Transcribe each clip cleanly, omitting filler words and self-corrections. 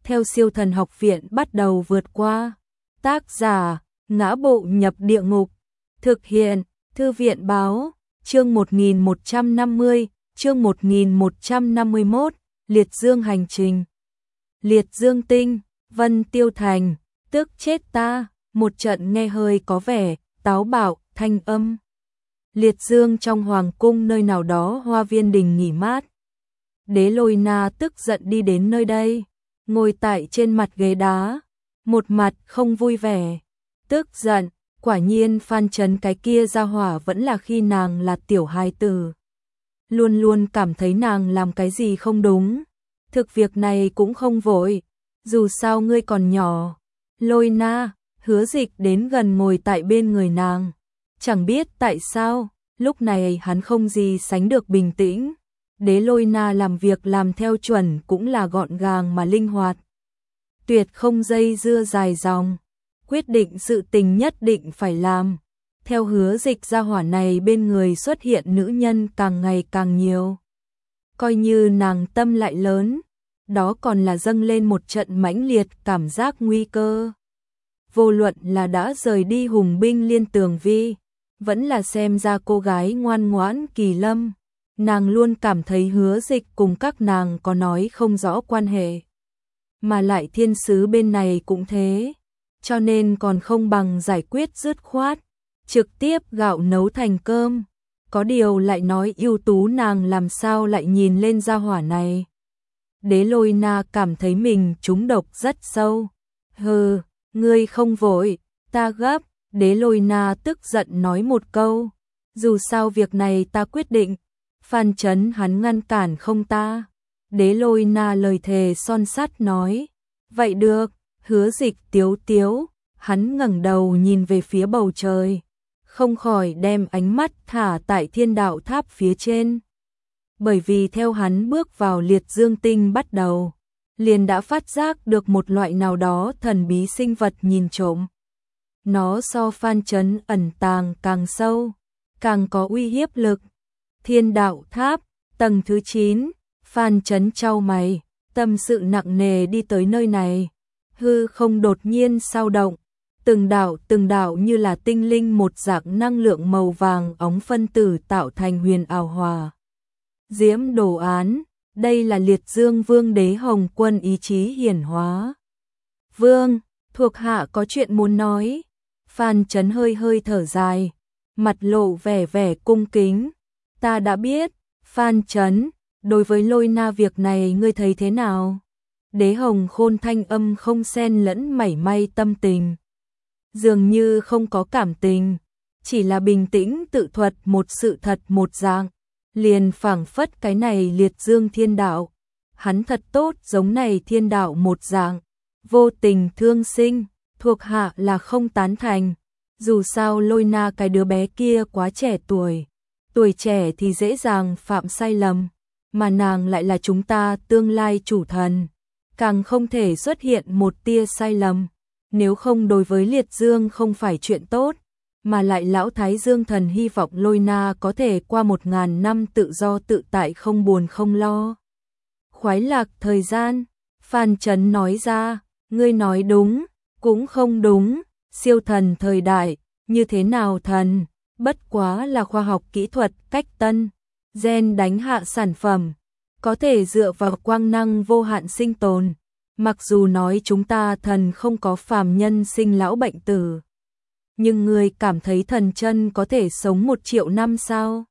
theo Siêu Thần Học Viện bắt đầu vượt qua. Tác giả: Ngã Bộ Nhập Địa Ngục. Thực hiện: Thư viện báo. Chương 1150, chương 1151, Liệt Dương hành trình. Liệt Dương tinh, Vân Tiêu Thành, tức chết ta, một trận nghe hơi có vẻ táo bạo, thanh âm. Liệt Dương trong hoàng cung nơi nào đó hoa viên đình nghỉ mát. Đế Lôi Na tức giận đi đến nơi đây, ngồi tại trên mặt ghế đá, một mặt không vui vẻ. Tức giận, quả nhiên Phan Chấn cái kia ra hỏa vẫn là khi nàng là tiểu hài tử. Luôn luôn cảm thấy nàng làm cái gì không đúng. Thực việc này cũng không vội, dù sao ngươi còn nhỏ. Lôi Na, Hứa Dịch đến gần ngồi tại bên người nàng. Chẳng biết tại sao, lúc này hắn không gì sánh được bình tĩnh. Đế Lôi Na làm việc làm theo chuẩn cũng là gọn gàng mà linh hoạt. Tuyệt không dây dưa dài dòng, quyết định sự tình nhất định phải làm. Theo Hứa Dịch gia hỏa này bên người xuất hiện nữ nhân càng ngày càng nhiều. Coi như nàng tâm lại lớn, đó còn là dâng lên một trận mãnh liệt cảm giác nguy cơ. Vô luận là đã rời đi Hùng binh Liên Tường Vi, vẫn là xem ra cô gái ngoan ngoãn Kỳ Lâm, nàng luôn cảm thấy Hứa Dịch cùng các nàng có nói không rõ quan hệ. Mà lại thiên sứ bên này cũng thế, cho nên còn không bằng giải quyết dứt khoát, trực tiếp gạo nấu thành cơm. Có điều lại nói ưu tú nàng làm sao lại nhìn lên gia hỏa này. Đế Lôi Na cảm thấy mình trúng độc rất sâu. Hừ, ngươi không vội, ta gấp. Đế Lôi Na tức giận nói một câu. Dù sao việc này ta quyết định. Phan Chấn hắn ngăn cản không ta. Đế Lôi Na lời thề son sắt nói. Vậy được. Hứa Dịch tiếu tiếu. Hắn ngẩng đầu nhìn về phía bầu trời, không khỏi đem ánh mắt thả tại Thiên Đạo Tháp phía trên. Bởi vì theo hắn bước vào Liệt Dương tinh bắt đầu, liền đã phát giác được một loại nào đó thần bí sinh vật nhìn trộm. Nó so Phan Chấn ẩn tàng càng sâu, càng có uy hiếp lực. Thiên Đạo Tháp, tầng thứ 9, Phan Chấn chau mày, tâm sự nặng nề đi tới nơi này. Hư không đột nhiên sao động, từng đạo như là tinh linh một dạng năng lượng màu vàng óng phân tử tạo thành huyền ảo hòa diễm đồ án. Đây là Liệt Dương Vương Đế Hồng Quân ý chí hiển hóa. Vương, thuộc hạ có chuyện muốn nói. Phan Chấn hơi hơi thở dài, mặt lộ vẻ cung kính. Ta đã biết. Phan Chấn, đối với Lôi Na việc này ngươi thấy thế nào? Đế Hồng Khôn thanh âm không xen lẫn mảy may tâm tình, dường như không có cảm tình, chỉ là bình tĩnh tự thuật một sự thật một dạng, liền phảng phất cái này Liệt Dương thiên đạo, hắn thật tốt giống này thiên đạo một dạng, vô tình thương sinh, thuộc hạ là không tán thành. Dù sao Lôi Na cái đứa bé kia quá trẻ tuổi trẻ thì dễ dàng phạm sai lầm, mà nàng lại là chúng ta tương lai chủ thần, càng không thể xuất hiện một tia sai lầm. Nếu không đối với Liệt Dương không phải chuyện tốt, mà lại lão Thái Dương thần hy vọng Lôi Na có thể qua 1000 năm tự do tự tại không buồn không lo. Khoái lạc thời gian, Phan Chấn nói ra, ngươi nói đúng, cũng không đúng, siêu thần thời đại, như thế nào thần, bất quá là khoa học kỹ thuật cách tân, gen đánh hạ sản phẩm, có thể dựa vào quang năng vô hạn sinh tồn. Mặc dù nói chúng ta thần không có phàm nhân sinh lão bệnh tử, nhưng người cảm thấy thần chân có thể sống 1 triệu năm sao?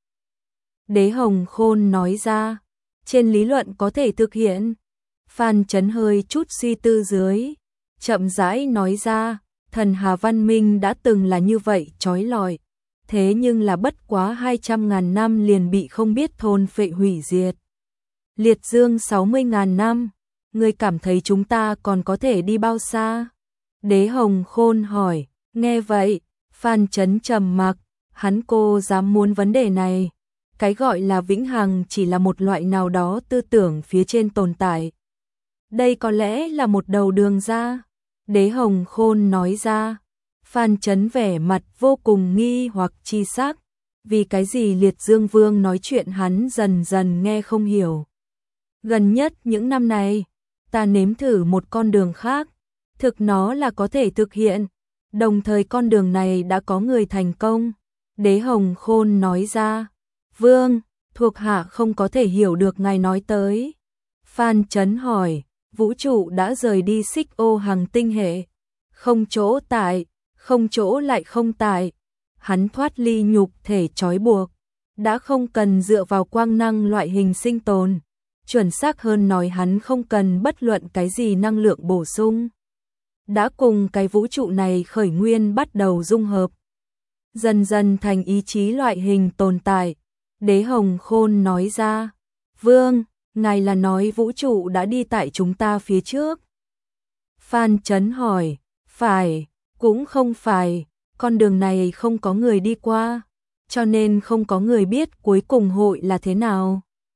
Đế Hồng Khôn nói ra, trên lý luận có thể thực hiện. Phan Chấn hơi chút suy tư dưới, chậm rãi nói ra, thần Hà văn minh đã từng là như vậy chói lọi, thế nhưng là bất quá 200.000 năm liền bị không biết thôn phệ hủy diệt. Liệt Dương 60.000 năm. Ngươi cảm thấy chúng ta còn có thể đi bao xa? Đế Hồng Khôn hỏi. Nghe vậy, Phan Chấn trầm mặc, hắn cô dám muốn vấn đề này. Cái gọi là vĩnh hằng chỉ là một loại nào đó tư tưởng phía trên tồn tại. Đây có lẽ là một đầu đường ra. Đế Hồng Khôn nói ra. Phan Chấn vẻ mặt vô cùng nghi hoặc chi sắc. Vì cái gì Liệt Dương Vương nói chuyện hắn dần dần nghe không hiểu. Gần nhất những năm này, ta nếm thử một con đường khác, thực nó là có thể thực hiện, đồng thời con đường này đã có người thành công. Đế Hồng Khôn nói ra, vương, thuộc hạ không có thể hiểu được ngài nói tới. Phan Chấn hỏi, vũ trụ đã rời đi xích ô hành tinh hệ, không chỗ tại, không chỗ lại không tại, hắn thoát ly nhục thể trói buộc, đã không cần dựa vào quang năng loại hình sinh tồn, chuẩn xác hơn nói hắn không cần bất luận cái gì năng lượng bổ sung, đã cùng cái vũ trụ này khởi nguyên bắt đầu dung hợp, dần dần thành ý chí loại hình tồn tại. Đế Hồng Khôn nói ra, vương, ngài là nói vũ trụ đã đi tại chúng ta phía trước. Phan Chấn hỏi, phải, cũng không phải, con đường này không có người đi qua, cho nên không có người biết cuối cùng hội là thế nào.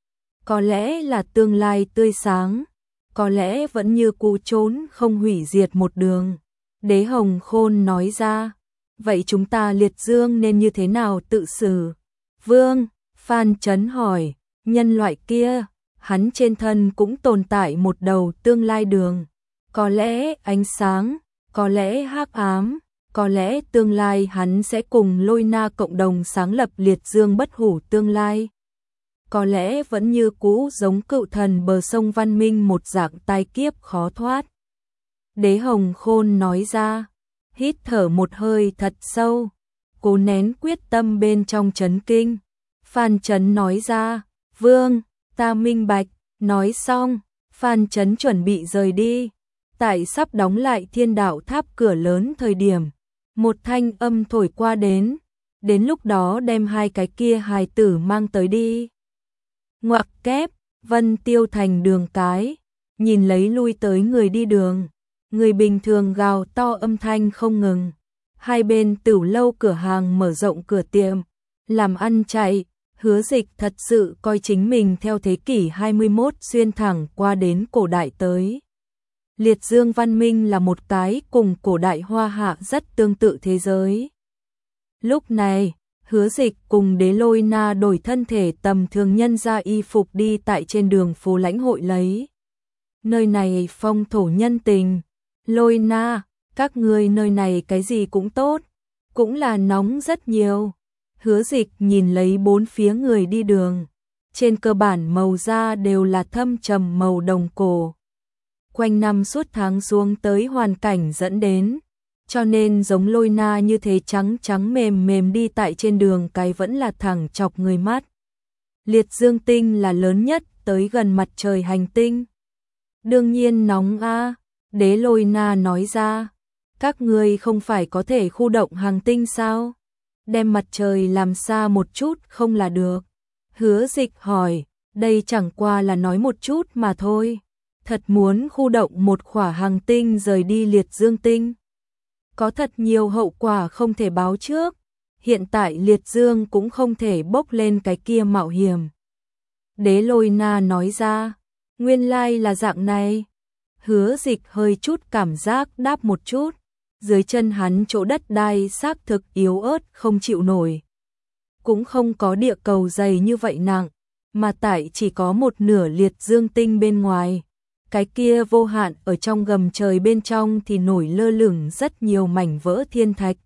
Có lẽ là tương lai tươi sáng, có lẽ vẫn như cũ trốn không hủy diệt một đường. Đế Hồng Khôn nói ra, vậy chúng ta liệt dương nên như thế nào tự xử? Vương, Phan Chấn hỏi, nhân loại kia, hắn trên thân cũng tồn tại một đầu tương lai đường, có lẽ ánh sáng, có lẽ hắc ám, có lẽ tương lai hắn sẽ cùng Lôi Na cộng đồng sáng lập liệt dương bất hủ tương lai. Có lẽ vẫn như cũ giống cựu thần bờ sông văn minh một dạng tai kiếp khó thoát. Đế Hồng Khôn nói ra, hít thở một hơi thật sâu, cố nén quyết tâm bên trong chấn kinh. Phan Chấn nói ra, vương, ta minh bạch. Nói xong, Phan Chấn chuẩn bị rời đi. Tại sắp đóng lại thiên đạo tháp cửa lớn thời điểm, một thanh âm thổi qua đến lúc đó đem hai cái kia hài tử mang tới đi. Ngoặc kép, Vân Tiêu thành đường cái, nhìn lấy lui tới người đi đường, người bình thường gào to âm thanh không ngừng. Hai bên tửu lâu cửa hàng mở rộng cửa tiệm, làm ăn chạy. Hứa Dịch thật sự coi chính mình theo thế kỷ 21 xuyên thẳng qua đến cổ đại tới. Liệt dương văn minh là một cái cùng cổ đại Hoa Hạ rất tương tự thế giới. Lúc này, Hứa Dịch cùng Đế Lôi Na đổi thân thể tầm thường nhân ra y phục đi tại trên đường phố lãnh hội lấy. Nơi này phong thổ nhân tình. Lôi Na, các ngươi nơi này cái gì cũng tốt, cũng là nóng rất nhiều. Hứa Dịch nhìn lấy bốn phía người đi đường, trên cơ bản màu da đều là thâm trầm màu đồng cổ. Quanh năm suốt tháng xuống tới hoàn cảnh dẫn đến, cho nên giống Lôi Na như thế trắng trắng mềm mềm đi tại trên đường cái vẫn là thẳng chọc người mắt. Liệt dương tinh là lớn nhất tới gần mặt trời hành tinh. Đương nhiên nóng a, Đế Lôi Na nói ra, các ngươi không phải có thể khu động hành tinh sao? Đem mặt trời làm xa một chút không là được. Hứa Dịch hỏi, đây chẳng qua là nói một chút mà thôi. Thật muốn khu động một khỏa hành tinh rời đi liệt dương tinh. Có thật nhiều hậu quả không thể báo trước. Hiện tại liệt dương cũng không thể bốc lên cái kia mạo hiểm. Đế Lôi Na nói ra, nguyên lai là dạng này. Hứa Dịch hơi chút cảm giác đáp một chút. Dưới chân hắn chỗ đất đai xác thực yếu ớt không chịu nổi. Cũng không có địa cầu dày như vậy nặng, mà tại chỉ có một nửa liệt dương tinh bên ngoài. Cái kia vô hạn ở trong gầm trời bên trong thì nổi lơ lửng rất nhiều mảnh vỡ thiên thạch.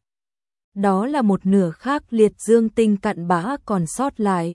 Đó là một nửa khác liệt dương tinh cặn bã còn sót lại.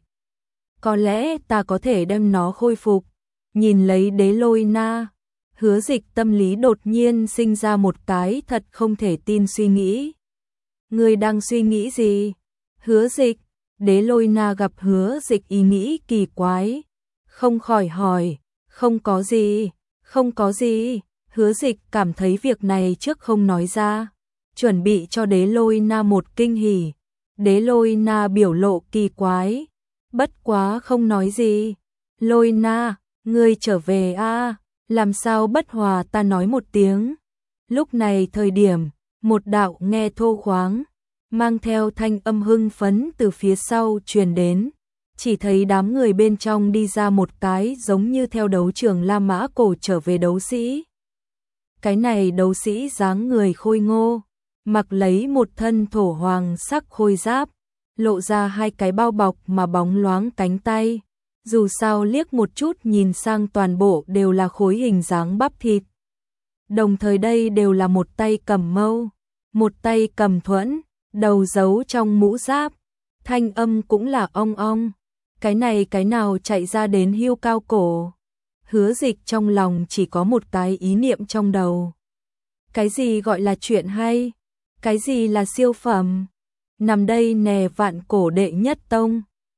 Có lẽ ta có thể đem nó khôi phục. Nhìn lấy Đế Lôi Na, Hứa Dịch tâm lý đột nhiên sinh ra một cái thật không thể tin suy nghĩ. Ngươi đang suy nghĩ gì? Hứa Dịch, Đế Lôi Na gặp Hứa Dịch ý nghĩ kỳ quái, không khỏi hỏi, không có gì, không có gì. Hứa Dịch cảm thấy việc này trước không nói ra, chuẩn bị cho Đế Lôi Na một kinh hỉ. Đế Lôi Na biểu lộ kỳ quái, bất quá không nói gì. Lôi Na, ngươi trở về a, làm sao bất hòa ta nói một tiếng. Lúc này thời điểm, một đạo nghe thô khoáng, mang theo thanh âm hưng phấn từ phía sau truyền đến. Chỉ thấy đám người bên trong đi ra một cái giống như theo đấu trường La Mã cổ trở về đấu sĩ. Cái này đấu sĩ dáng người khôi ngô, mặc lấy một thân thổ hoàng sắc khôi giáp, lộ ra hai cái bao bọc mà bóng loáng cánh tay, Dù sao liếc một chút nhìn sang toàn bộ đều là khối hình dáng bắp thịt. Đồng thời đây đều là một tay cầm mâu, một tay cầm thuẫn, đầu giấu trong mũ giáp, thanh âm cũng là ong ong. Cái này cái nào chạy ra đến Hưu Cao cổ. Hứa Dịch trong lòng chỉ có một cái ý niệm trong đầu. Cái gì gọi là chuyện hay? Cái gì là siêu phẩm? Nằm đây nè Vạn Cổ đệ nhất tông.